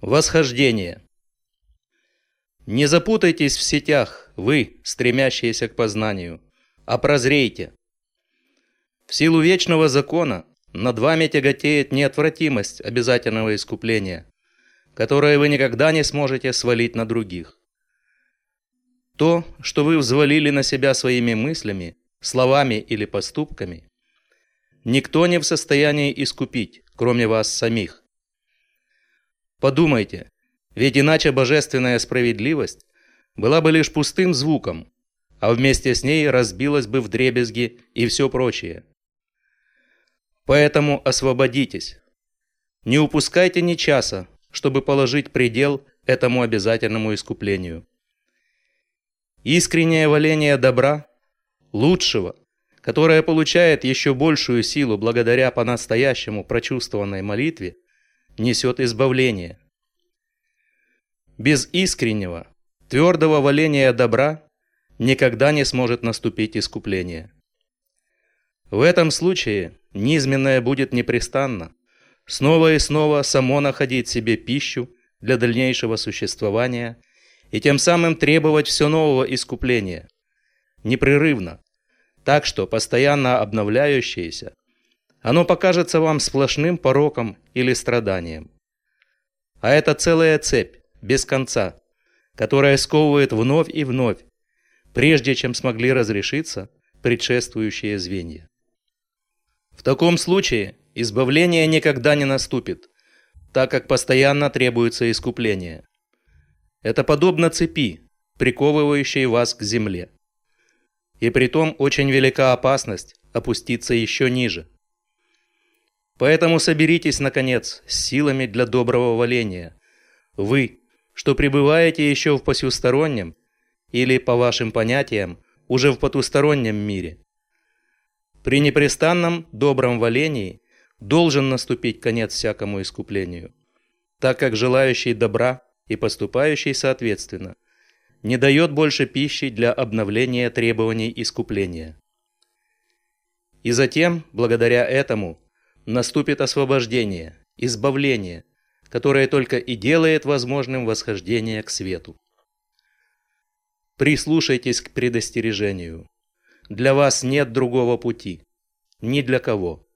Восхождение. Не запутайтесь в сетях, вы, стремящиеся к познанию, а прозрейте. В силу вечного закона над вами тяготеет неотвратимость обязательного искупления, которое вы никогда не сможете свалить на других. То, что вы взвалили на себя своими мыслями, словами или поступками, никто не в состоянии искупить, кроме вас самих. Подумайте, ведь иначе божественная справедливость была бы лишь пустым звуком, а вместе с ней разбилась бы вдребезги и все прочее. Поэтому освободитесь. Не упускайте ни часа, чтобы положить предел этому обязательному искуплению. Искреннее валение добра, лучшего, которое получает еще большую силу благодаря по-настоящему прочувствованной молитве, несет избавление. Без искреннего, твердого валения добра никогда не сможет наступить искупление. В этом случае низменное будет непрестанно, снова и снова само находить себе пищу для дальнейшего существования и тем самым требовать все нового искупления, непрерывно, так что постоянно обновляющееся, оно покажется вам сплошным пороком или страданием. А это целая цепь, без конца, которая сковывает вновь и вновь, прежде чем смогли разрешиться предшествующие звенья. В таком случае избавление никогда не наступит, так как постоянно требуется искупление. Это подобно цепи, приковывающей вас к земле. И притом очень велика опасность опуститься еще ниже. Поэтому соберитесь, наконец, с силами для доброго валения. Вы, что пребываете еще в посюстороннем, или, по вашим понятиям, уже в потустороннем мире. При непрестанном добром валении должен наступить конец всякому искуплению, так как желающий добра и поступающий соответственно не дает больше пищи для обновления требований искупления. И затем, благодаря этому, наступит освобождение, избавление, которое только и делает возможным восхождение к свету. Прислушайтесь к предостережению. Для вас нет другого пути. Ни для кого.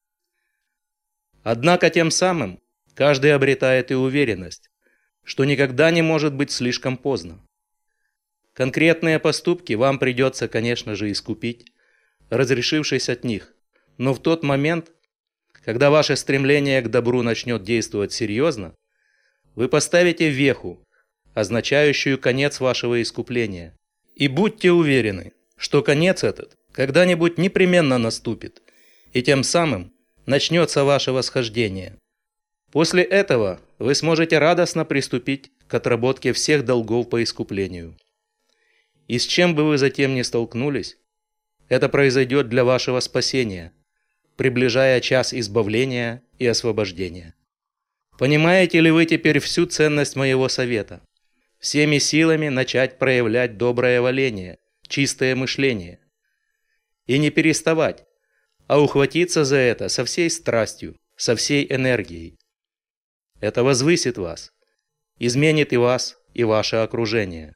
Однако тем самым каждый обретает и уверенность, что никогда не может быть слишком поздно. Конкретные поступки вам придется, конечно же, искупить, разрешившись от них, но в тот момент, когда ваше стремление к добру начнет действовать серьезно, вы поставите веху, означающую конец вашего искупления. И будьте уверены, что конец этот когда-нибудь непременно наступит, и тем самым начнется ваше восхождение. После этого вы сможете радостно приступить к отработке всех долгов по искуплению. И с чем бы вы затем ни столкнулись, это произойдет для вашего спасения, приближая час избавления и освобождения. Понимаете ли вы теперь всю ценность моего совета? Всеми силами начать проявлять доброе валение, чистое мышление. И не переставать, а ухватиться за это со всей страстью, со всей энергией. Это возвысит вас, изменит и вас, и ваше окружение.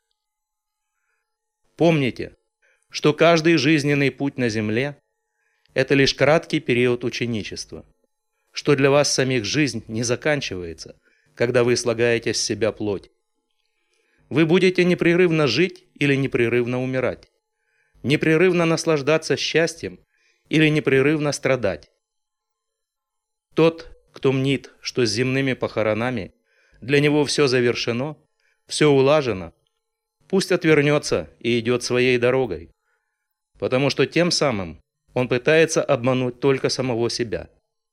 Помните, что каждый жизненный путь на земле – это лишь краткий период ученичества, что для вас самих жизнь не заканчивается, когда вы слагаете с себя плоть. Вы будете непрерывно жить или непрерывно умирать, непрерывно наслаждаться счастьем или непрерывно страдать. Тот, кто мнит, что с земными похоронами для него все завершено, все улажено, пусть отвернется и идет своей дорогой, потому что тем самым он пытается обмануть только самого себя.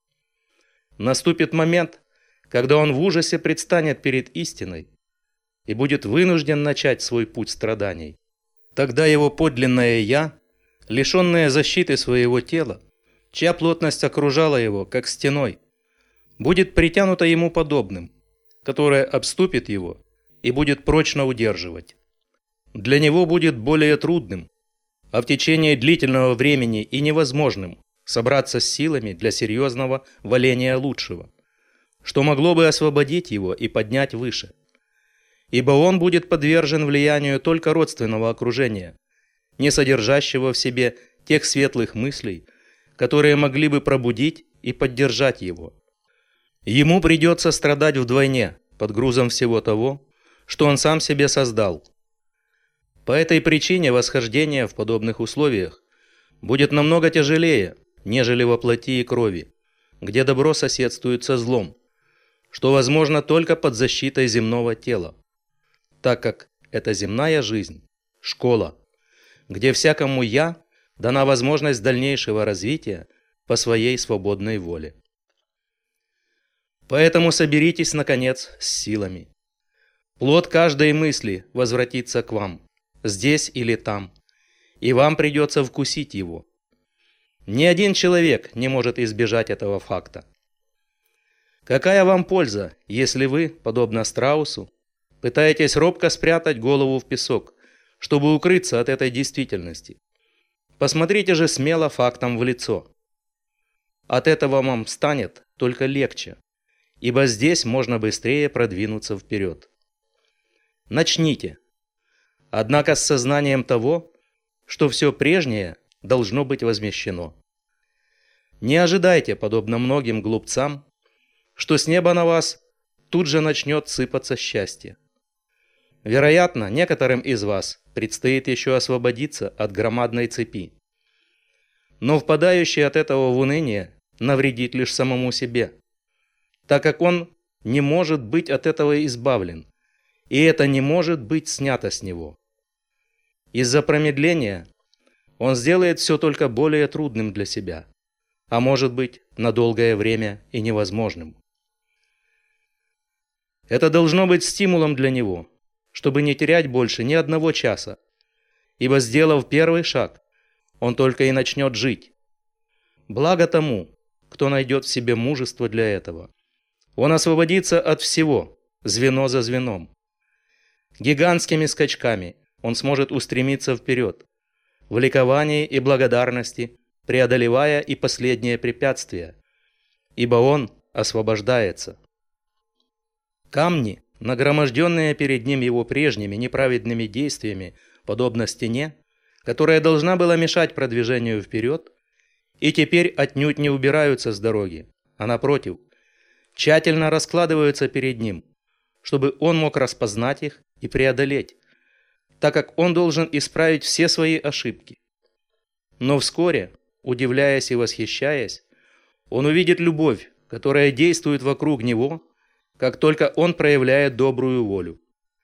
Наступит момент, когда он в ужасе предстанет перед истиной и будет вынужден начать свой путь страданий. Тогда его подлинное «я», лишенное защиты своего тела, чья плотность окружала его, как стеной, будет притянуто ему подобным, которое обступит его и будет прочно удерживать. Для него будет более трудным, а в течение длительного времени и невозможным собраться с силами для серьезного валения лучшего, что могло бы освободить его и поднять выше. Ибо он будет подвержен влиянию только родственного окружения, не содержащего в себе тех светлых мыслей, которые могли бы пробудить и поддержать его. Ему придется страдать вдвойне под грузом всего того, что он сам себе создал. По этой причине восхождение в подобных условиях будет намного тяжелее, нежели во плоти и крови, где добро соседствует со злом, что возможно только под защитой земного тела, так как это земная жизнь, школа, где всякому «я» дана возможность дальнейшего развития по своей свободной воле. Поэтому соберитесь, наконец, с силами. Плод каждой мысли возвратится к вам, здесь или там, и вам придется вкусить его. Ни один человек не может избежать этого факта. Какая вам польза, если вы, подобно страусу, пытаетесь робко спрятать голову в песок, чтобы укрыться от этой действительности? Посмотрите же смело фактам в лицо. От этого вам станет только легче, ибо здесь можно быстрее продвинуться вперед. Начните, однако с сознанием того, что все прежнее должно быть возмещено. Не ожидайте, подобно многим глупцам, что с неба на вас тут же начнет сыпаться счастье. Вероятно, некоторым из вас предстоит еще освободиться от громадной цепи. Но впадающий от этого в уныние навредит лишь самому себе, так как он не может быть от этого избавлен, и это не может быть снято с него. Из-за промедления он сделает все только более трудным для себя, а может быть, на долгое время и невозможным. Это должно быть стимулом для него, чтобы не терять больше ни одного часа, ибо, сделав первый шаг, он только и начнет жить. Благо тому, кто найдет в себе мужество для этого. Он освободится от всего, звено за звеном. Гигантскими скачками он сможет устремиться вперед, в ликовании и благодарности, преодолевая и последние препятствия, ибо он освобождается. Камни, нагроможденные перед ним его прежними неправедными действиями, подобно стене, которая должна была мешать продвижению вперед, и теперь отнюдь не убираются с дороги, а напротив, тщательно раскладываются перед ним, чтобы он мог распознать их и преодолеть, так как он должен исправить все свои ошибки. Но вскоре, удивляясь и восхищаясь, он увидит любовь, которая действует вокруг него, как только он проявляет добрую волю.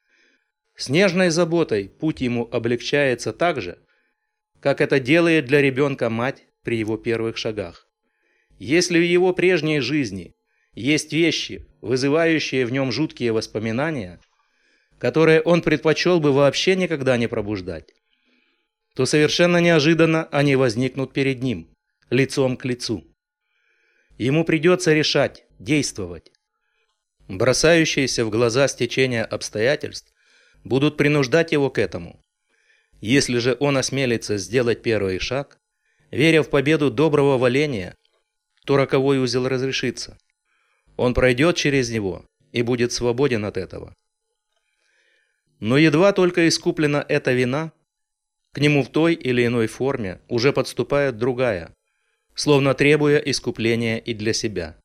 С нежной заботой путь ему облегчается так же, как это делает для ребенка мать при его первых шагах. Если в его прежней жизни есть вещи, вызывающие в нем жуткие воспоминания, которые он предпочел бы вообще никогда не пробуждать, то совершенно неожиданно они возникнут перед ним, лицом к лицу. Ему придется решать, действовать. Бросающиеся в глаза стечения обстоятельств будут принуждать его к этому. Если же он осмелится сделать первый шаг, веря в победу доброго воления, то роковой узел разрешится. Он пройдет через него и будет свободен от этого. Но едва только искуплена эта вина, к нему в той или иной форме уже подступает другая, словно требуя искупления и для себя.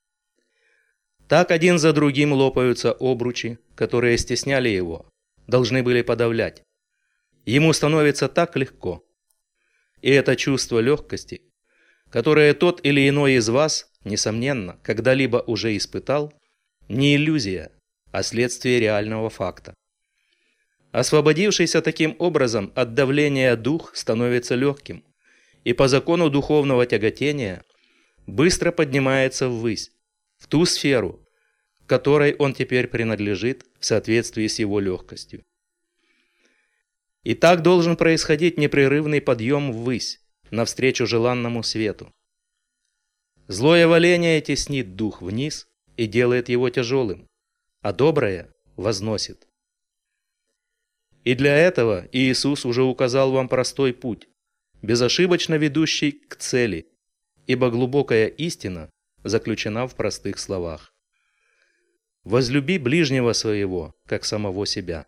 Так один за другим лопаются обручи, которые стесняли его, должны были подавлять. Ему становится так легко. И это чувство легкости, которое тот или иной из вас, несомненно, когда-либо уже испытал, не иллюзия, а следствие реального факта. Освободившийся таким образом от давления дух становится легким, и по закону духовного тяготения быстро поднимается ввысь, в ту сферу, которой он теперь принадлежит в соответствии с его легкостью. И так должен происходить непрерывный подъем ввысь, навстречу желанному свету. Злое валение теснит дух вниз и делает его тяжелым, а доброе возносит. И для этого Иисус уже указал вам простой путь, безошибочно ведущий к цели, ибо глубокая истина заключена в простых словах. возлюби ближнего своего, как самого себя.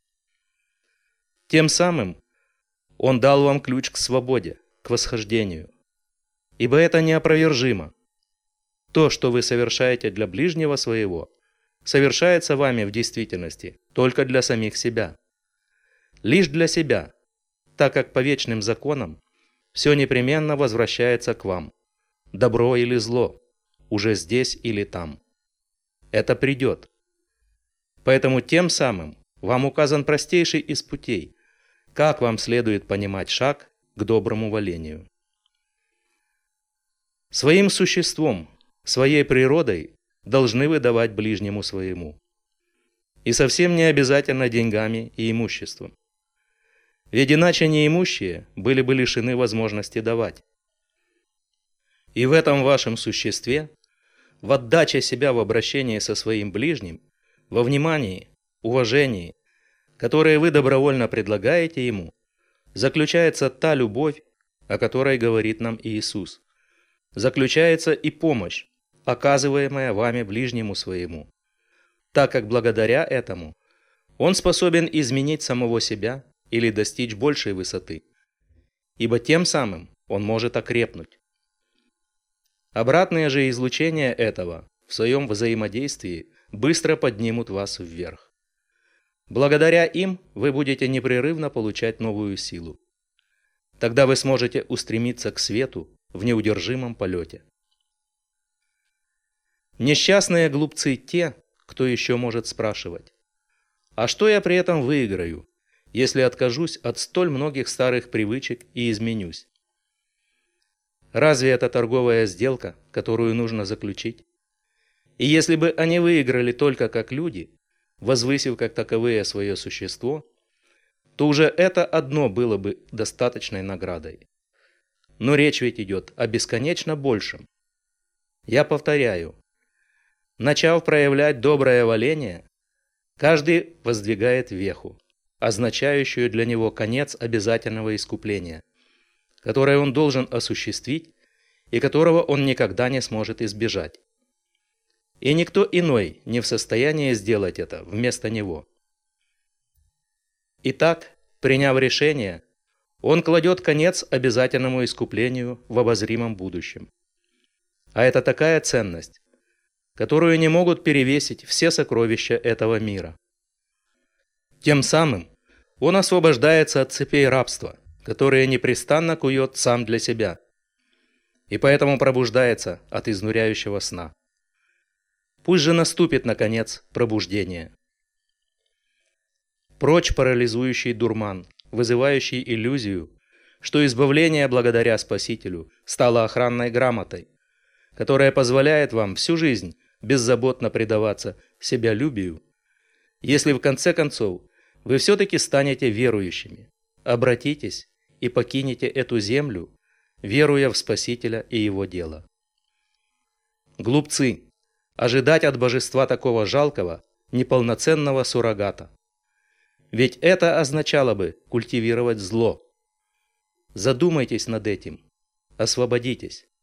Тем самым Он дал вам ключ к свободе, к восхождению. Ибо это неопровержимо. То, что вы совершаете для ближнего своего, совершается вами в действительности только для самих себя. Лишь для себя, так как по вечным законам все непременно возвращается к вам, добро или зло, уже здесь или там. Это придет. Поэтому тем самым вам указан простейший из путей, как вам следует понимать шаг к доброму волению. Своим существом, своей природой должны вы давать ближнему своему. И совсем не обязательно деньгами и имуществом. Ведь иначе неимущие были бы лишены возможности давать. И в этом вашем существе, в отдаче себя в обращении со своим ближним, во внимании, уважении, которое вы добровольно предлагаете ему, заключается та любовь, о которой говорит нам Иисус. Заключается и помощь, оказываемая вами ближнему своему, так как благодаря этому он способен изменить самого себя или достичь большей высоты, ибо тем самым он может окрепнуть. Обратные же излучения этого в своем взаимодействии быстро поднимут вас вверх. Благодаря им вы будете непрерывно получать новую силу. Тогда вы сможете устремиться к свету в неудержимом полете. Несчастные глупцы те, кто еще может спрашивать: а что я при этом выиграю, если откажусь от столь многих старых привычек и изменюсь? Разве это торговая сделка, которую нужно заключить? И если бы они выиграли только как люди, возвысив как таковые свое существо, то уже это одно было бы достаточной наградой. Но речь ведь идет о бесконечно большем. Я повторяю, начав проявлять доброе воление, каждый воздвигает веху, означающую для него конец обязательного искупления, которое он должен осуществить и которого он никогда не сможет избежать. И никто иной не в состоянии сделать это вместо него. Итак, приняв решение, он кладет конец обязательному искуплению в обозримом будущем. А это такая ценность, которую не могут перевесить все сокровища этого мира. Тем самым он освобождается от цепей рабства, которые непрестанно кует сам для себя, и поэтому пробуждается от изнуряющего сна. Пусть же наступит, наконец, пробуждение. Прочь парализующий дурман, вызывающий иллюзию, что избавление благодаря Спасителю стало охранной грамотой, которая позволяет вам всю жизнь беззаботно предаваться себялюбию, если в конце концов вы все-таки станете верующими, обратитесь и покинете эту землю, веруя в Спасителя и Его дело. Глупцы, ожидать от божества такого жалкого, неполноценного суррогата. Ведь это означало бы культивировать зло. Задумайтесь над этим, освободитесь.